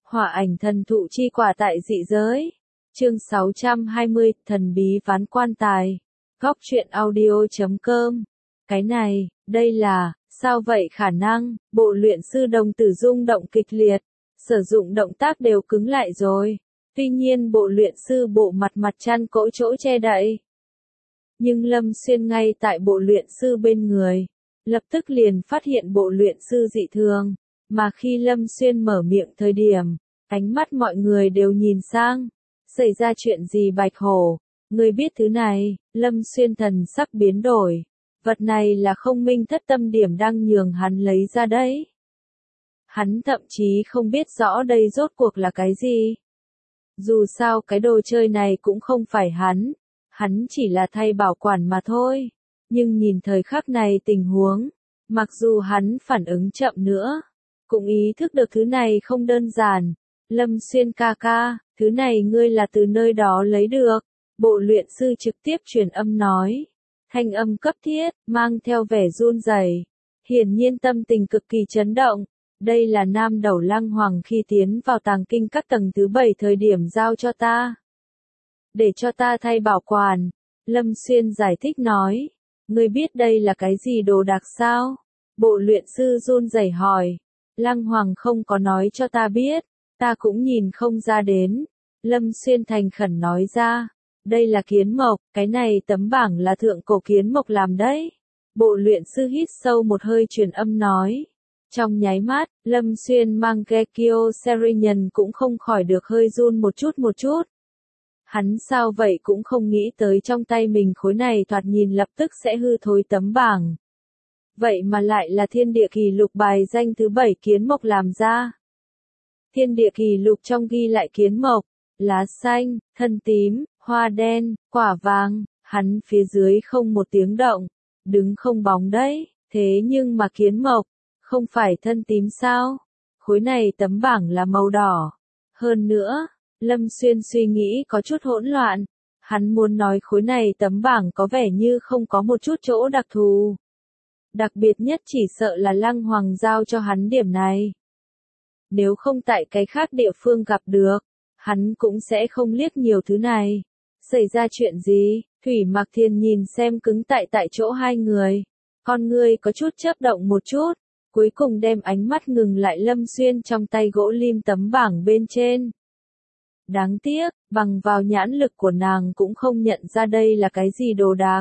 Hỏa ảnh thần thụ chi quả tại dị giới. Chương 620, thần bí ván quan tài. Góc truyện audio.com. Cái này, đây là, sao vậy khả năng, bộ luyện sư đồng tử rung động kịch liệt, sử dụng động tác đều cứng lại rồi. Tuy nhiên bộ luyện sư bộ mặt chăn cỗ chỗ che đậy. Nhưng Lâm Xuyên ngay tại bộ luyện sư bên người, lập tức liền phát hiện bộ luyện sư dị thường, mà khi Lâm Xuyên mở miệng thời điểm, ánh mắt mọi người đều nhìn sang. Xảy ra chuyện gì Bạch Hổ? Ngươi biết thứ này? Lâm Xuyên thần sắc biến đổi. Vật này là không minh thất tâm điểm đang nhường hắn lấy ra đấy. Hắn thậm chí không biết rõ đây rốt cuộc là cái gì. Dù sao cái đồ chơi này cũng không phải hắn chỉ là thay bảo quản mà thôi. Nhưng nhìn thời khắc này tình huống, mặc dù hắn phản ứng chậm nữa, cũng ý thức được thứ này không đơn giản. Lâm Xuyên ca ca, thứ này ngươi là từ nơi đó lấy được. Bộ luyện sư trực tiếp truyền âm nói. Thanh âm cấp thiết, mang theo vẻ run rẩy. Hiển nhiên tâm tình cực kỳ chấn động. Đây là Nam Đầu Lăng Hoàng khi tiến vào tàng kinh các tầng thứ 7 thời điểm giao cho ta. Để cho ta thay bảo quản. Lâm Xuyên giải thích nói. Ngươi biết đây là cái gì đồ đạc sao? Bộ luyện sư run rẩy hỏi. Lăng Hoàng không có nói cho ta biết. Ta cũng nhìn không ra đến. Lâm Xuyên thành khẩn nói ra. Đây là kiến mộc, cái này tấm bảng là thượng cổ kiến mộc làm đấy. Bộ luyện sư hít sâu một hơi truyền âm nói. Trong nháy mắt, Lâm Xuyên mang Gekio Serinhân cũng không khỏi được hơi run một chút. Hắn sao vậy cũng không nghĩ tới trong tay mình khối này thoạt nhìn lập tức sẽ hư thối tấm bảng. Vậy mà lại là thiên địa kỳ lục bài danh thứ 7 kiến mộc làm ra. Thiên địa kỳ lục trong ghi lại kiến mộc, lá xanh, thân tím, hoa đen, quả vàng, hắn phía dưới không một tiếng động, đứng không bóng đấy, thế nhưng mà kiến mộc, không phải thân tím sao? Khối này tấm bảng là màu đỏ. Hơn nữa, Lâm Xuyên suy nghĩ có chút hỗn loạn, hắn muốn nói khối này tấm bảng có vẻ như không có một chút chỗ đặc thù. Đặc biệt nhất chỉ sợ là Lăng Hoàng giao cho hắn điểm này. Nếu không tại cái khác địa phương gặp được, hắn cũng sẽ không liếc nhiều thứ này. Xảy ra chuyện gì? Thủy Mạc Thiên nhìn xem cứng tại chỗ hai người. Con ngươi có chút chớp động một chút, cuối cùng đem ánh mắt ngừng lại Lâm Xuyên trong tay gỗ lim tấm bảng bên trên. Đáng tiếc, bằng vào nhãn lực của nàng cũng không nhận ra đây là cái gì đồ đạc.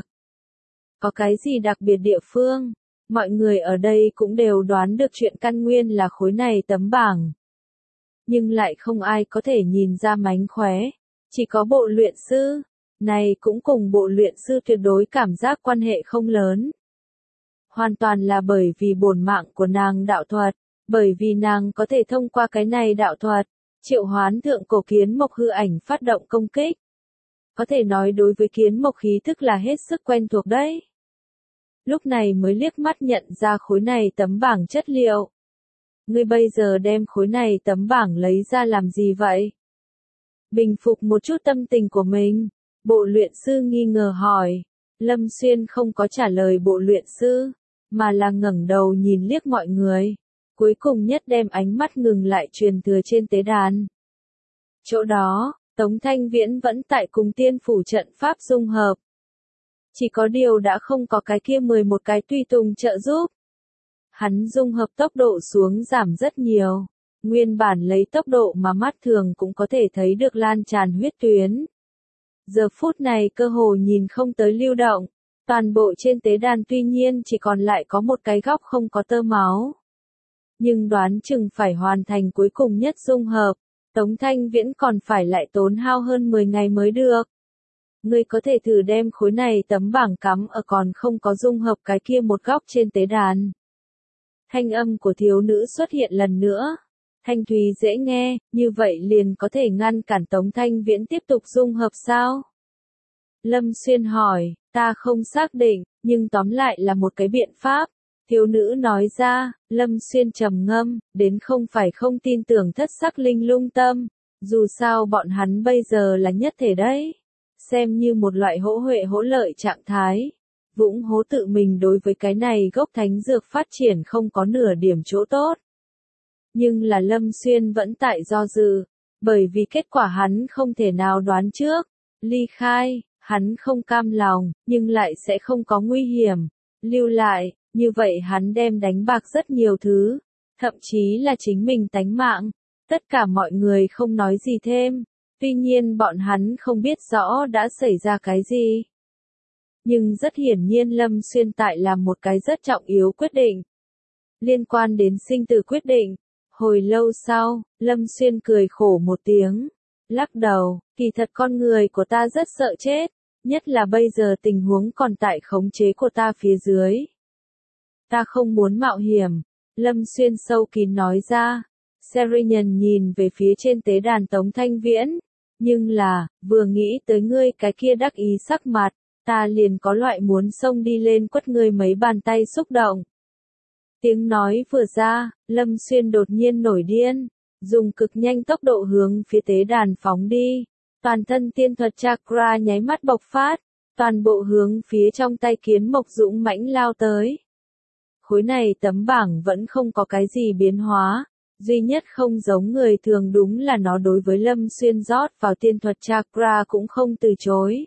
Có cái gì đặc biệt địa phương? Mọi người ở đây cũng đều đoán được chuyện căn nguyên là khối này tấm bảng. Nhưng lại không ai có thể nhìn ra mánh khóe. Chỉ có bộ luyện sư. Này cũng cùng bộ luyện sư tuyệt đối cảm giác quan hệ không lớn. Hoàn toàn là bởi vì bổn mạng của nàng đạo thuật. Bởi vì nàng có thể thông qua cái này đạo thuật, triệu hoán thượng cổ kiến mộc hư ảnh phát động công kích. Có thể nói đối với kiến mộc khí thức là hết sức quen thuộc đấy. Lúc này mới liếc mắt nhận ra khối này tấm bảng chất liệu. Ngươi bây giờ đem khối này tấm bảng lấy ra làm gì vậy? Bình phục một chút tâm tình của mình, bộ luyện sư nghi ngờ hỏi. Lâm Xuyên không có trả lời bộ luyện sư, mà là ngẩng đầu nhìn liếc mọi người. Cuối cùng nhất đem ánh mắt ngừng lại truyền thừa trên tế đàn. Chỗ đó, Tống Thanh Viễn vẫn tại cùng tiên phủ trận pháp dung hợp. Chỉ có điều đã không có cái kia 11 cái tùy tùng trợ giúp. Hắn dung hợp tốc độ xuống giảm rất nhiều. Nguyên bản lấy tốc độ mà mắt thường cũng có thể thấy được lan tràn huyết tuyến. Giờ phút này cơ hồ nhìn không tới lưu động. Toàn bộ trên tế đàn tuy nhiên chỉ còn lại có một cái góc không có tơ máu. Nhưng đoán chừng phải hoàn thành cuối cùng nhất dung hợp. Tống Thanh Viễn còn phải lại tốn hao hơn 10 ngày mới được. Ngươi có thể thử đem khối này tấm bảng cắm ở còn không có dung hợp cái kia một góc trên tế đàn. Thanh âm của thiếu nữ xuất hiện lần nữa. Thanh thúy dễ nghe, như vậy liền có thể ngăn cản Tống Thanh Viễn tiếp tục dung hợp sao? Lâm Xuyên hỏi, ta không xác định, nhưng tóm lại là một cái biện pháp. Thiếu nữ nói ra, Lâm Xuyên trầm ngâm, đến không phải không tin tưởng thất sắc linh lung tâm. Dù sao bọn hắn bây giờ là nhất thể đấy. Xem như một loại hỗ huệ hỗ lợi trạng thái. Vũng hố tự mình đối với cái này gốc thánh dược phát triển không có nửa điểm chỗ tốt. Nhưng là Lâm Xuyên vẫn tại do dự, bởi vì kết quả hắn không thể nào đoán trước. Ly khai, hắn không cam lòng, nhưng lại sẽ không có nguy hiểm. Lưu lại, như vậy hắn đem đánh bạc rất nhiều thứ, thậm chí là chính mình tánh mạng. Tất cả mọi người không nói gì thêm, tuy nhiên bọn hắn không biết rõ đã xảy ra cái gì. Nhưng rất hiển nhiên Lâm Xuyên tại làm một cái rất trọng yếu quyết định. Liên quan đến sinh tử quyết định. Hồi lâu sau, Lâm Xuyên cười khổ một tiếng, lắc đầu, kỳ thật con người của ta rất sợ chết, nhất là bây giờ tình huống còn tại khống chế của ta phía dưới. Ta không muốn mạo hiểm, Lâm Xuyên sâu kín nói ra. Serian nhìn về phía trên tế đàn Tống Thanh Viễn, nhưng là, vừa nghĩ tới ngươi cái kia đắc ý sắc mặt, ta liền có loại muốn xông đi lên quất ngươi mấy bàn tay xúc động. Tiếng nói vừa ra, Lâm Xuyên đột nhiên nổi điên, dùng cực nhanh tốc độ hướng phía tế đàn phóng đi. Toàn thân tiên thuật chakra nháy mắt bộc phát, toàn bộ hướng phía trong tay Kiến Mộc dũng mãnh lao tới. Khối này tấm bảng vẫn không có cái gì biến hóa, duy nhất không giống người thường đúng là nó đối với Lâm Xuyên rót vào tiên thuật chakra cũng không từ chối.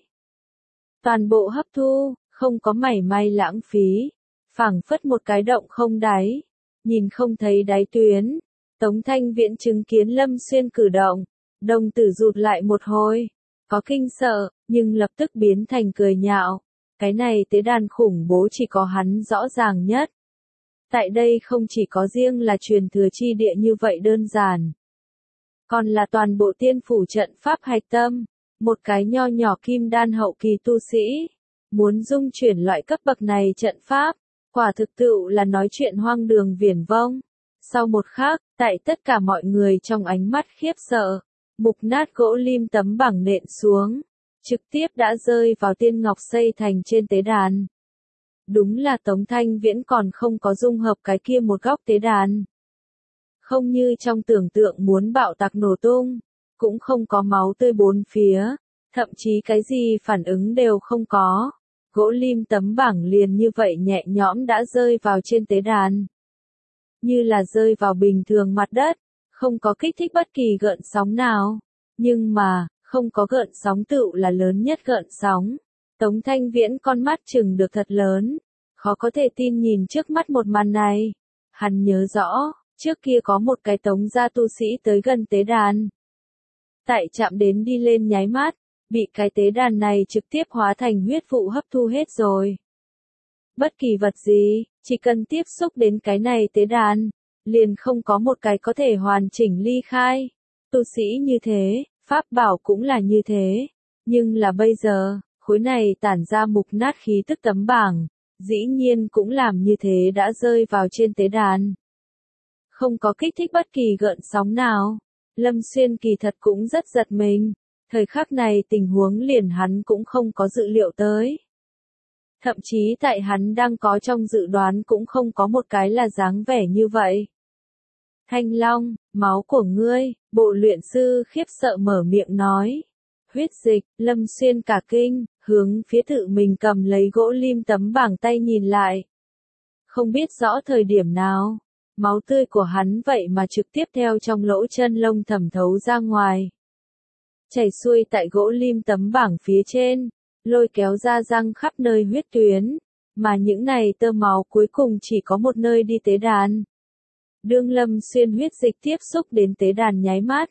Toàn bộ hấp thu, không có mảy may lãng phí. Phảng phất một cái động không đáy, nhìn không thấy đáy tuyến. Tống Thanh Viễn chứng kiến Lâm Xuyên cử động, đồng tử rụt lại một hồi, có kinh sợ, nhưng lập tức biến thành cười nhạo. Cái này tế đàn khủng bố chỉ có hắn rõ ràng nhất. Tại đây không chỉ có riêng là truyền thừa chi địa như vậy đơn giản, còn là toàn bộ tiên phủ trận pháp hạch tâm, một cái nho nhỏ kim đan hậu kỳ tu sĩ, muốn dung chuyển loại cấp bậc này trận pháp. Quả thực tựu là nói chuyện hoang đường viển vông. Sau một khắc, tại tất cả mọi người trong ánh mắt khiếp sợ, mục nát gỗ lim tấm bảng nện xuống, trực tiếp đã rơi vào tiên ngọc xây thành trên tế đàn. Đúng là Tống Thanh Viễn còn không có dung hợp cái kia một góc tế đàn. Không như trong tưởng tượng muốn bạo tạc nổ tung, cũng không có máu tươi bốn phía, thậm chí cái gì phản ứng đều không có. Gỗ lim tấm bảng liền như vậy nhẹ nhõm đã rơi vào trên tế đàn. Như là rơi vào bình thường mặt đất, không có kích thích bất kỳ gợn sóng nào. Nhưng mà, không có gợn sóng tựu là lớn nhất gợn sóng. Tống Thanh Viễn con mắt chừng được thật lớn, khó có thể tin nhìn trước mắt một màn này. Hắn nhớ rõ, trước kia có một cái Tống gia tu sĩ tới gần tế đàn. Tại chạm đến đi lên nháy mắt, bị cái tế đàn này trực tiếp hóa thành huyết vụ hấp thu hết rồi. Bất kỳ vật gì, chỉ cần tiếp xúc đến cái này tế đàn, liền không có một cái có thể hoàn chỉnh ly khai. Tu sĩ như thế, pháp bảo cũng là như thế. Nhưng là bây giờ, khối này tản ra mục nát khí tức tấm bảng, dĩ nhiên cũng làm như thế đã rơi vào trên tế đàn. Không có kích thích bất kỳ gợn sóng nào. Lâm Xuyên kỳ thật cũng rất giật mình. Thời khắc này tình huống liền hắn cũng không có dự liệu tới. Thậm chí tại hắn đang có trong dự đoán cũng không có một cái là dáng vẻ như vậy. Thanh Long, máu của ngươi, bộ luyện sư khiếp sợ mở miệng nói. Huyết dịch, Lâm Xuyên cả kinh, hướng phía tự mình cầm lấy gỗ lim tấm bảng tay nhìn lại. Không biết rõ thời điểm nào, máu tươi của hắn vậy mà trực tiếp theo trong lỗ chân lông thẩm thấu ra ngoài. Chảy xuôi tại gỗ lim tấm bảng phía trên, lôi kéo ra răng khắp nơi huyết tuyến, mà những này tơ máu cuối cùng chỉ có một nơi đi tế đàn. Đương Lâm Xuyên huyết dịch tiếp xúc đến tế đàn nháy mắt.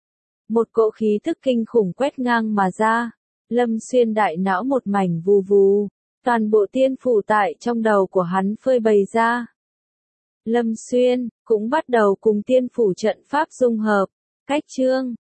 Một cỗ khí tức kinh khủng quét ngang mà ra, Lâm Xuyên đại não một mảnh vù vù, toàn bộ tiên phủ tại trong đầu của hắn phơi bày ra. Lâm Xuyên cũng bắt đầu cùng tiên phủ trận pháp dung hợp, cách chương